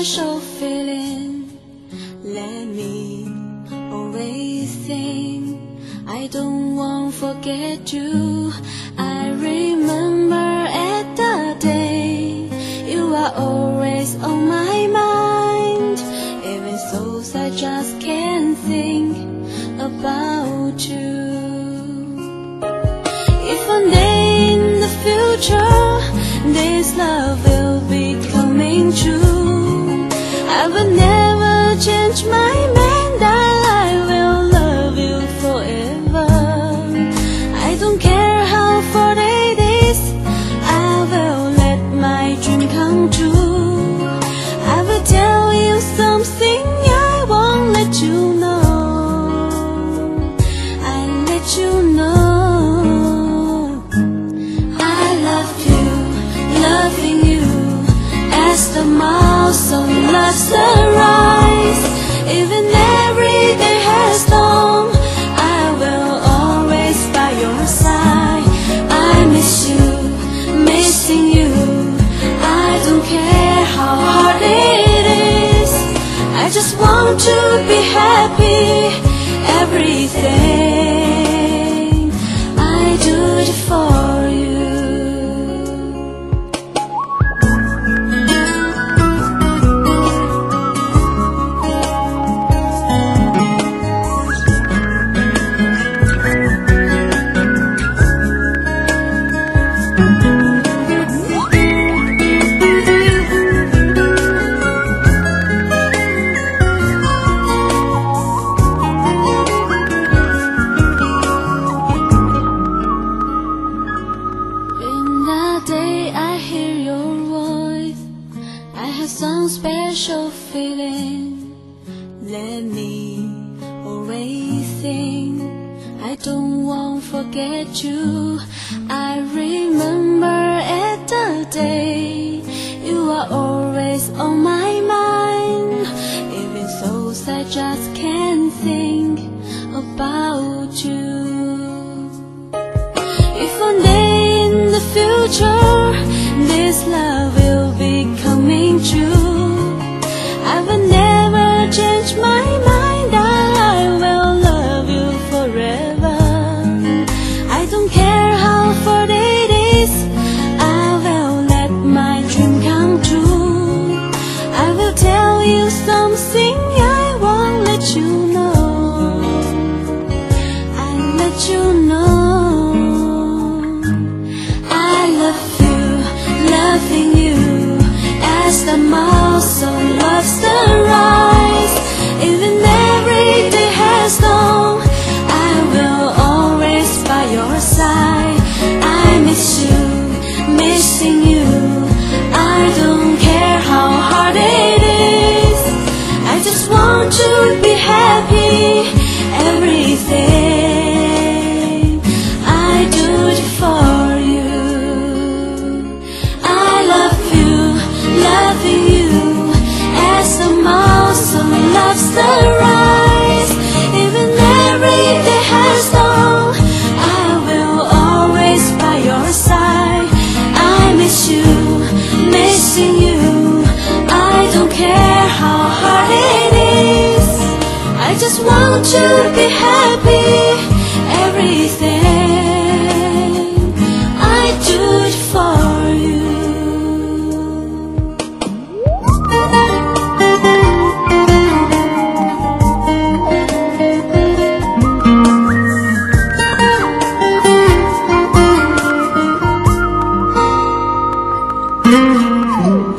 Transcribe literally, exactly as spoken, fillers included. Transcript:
special feeling. Let me always think I don't want to forget you. I remember at the day you are always on my mind. Even so, I just can't think about you. If one day in the future this love will be coming true, I will never change my mind. I will love you forever. I don't care how far it is, I will let my dream come true. I will tell you something I won't let you know. I'll let you know. Loving you as the mouse on love's rise. Even every day has dawned, I will always by your side. I miss you, missing you. I don't care how hard it is, I just want to be happy. Everything I do it for you. Some special feeling. Let me always think I don't want to forget you. I remember at the day you are always on my mind. Even so, I just can't think about you. If one day in the future this love will be coming true, I will never change my mind. I will love you forever. I don't care how far it is, I will let my dream come true. I will tell you something I won't let you know. I'll let you know. I love you, loving you as the mouse on love's rise. Even every day has dawned, I will always by your side. I miss you, missing you. I don't care how hard it is, I just want to be happy. Everything I do it for you. I love you, loving you as the mouse on love's rise. Even every day has dawned, I will always by your side. I miss you, missing you. I don't care how hard it is, I just want to be happy. Everything I do it for you. Mm-hmm.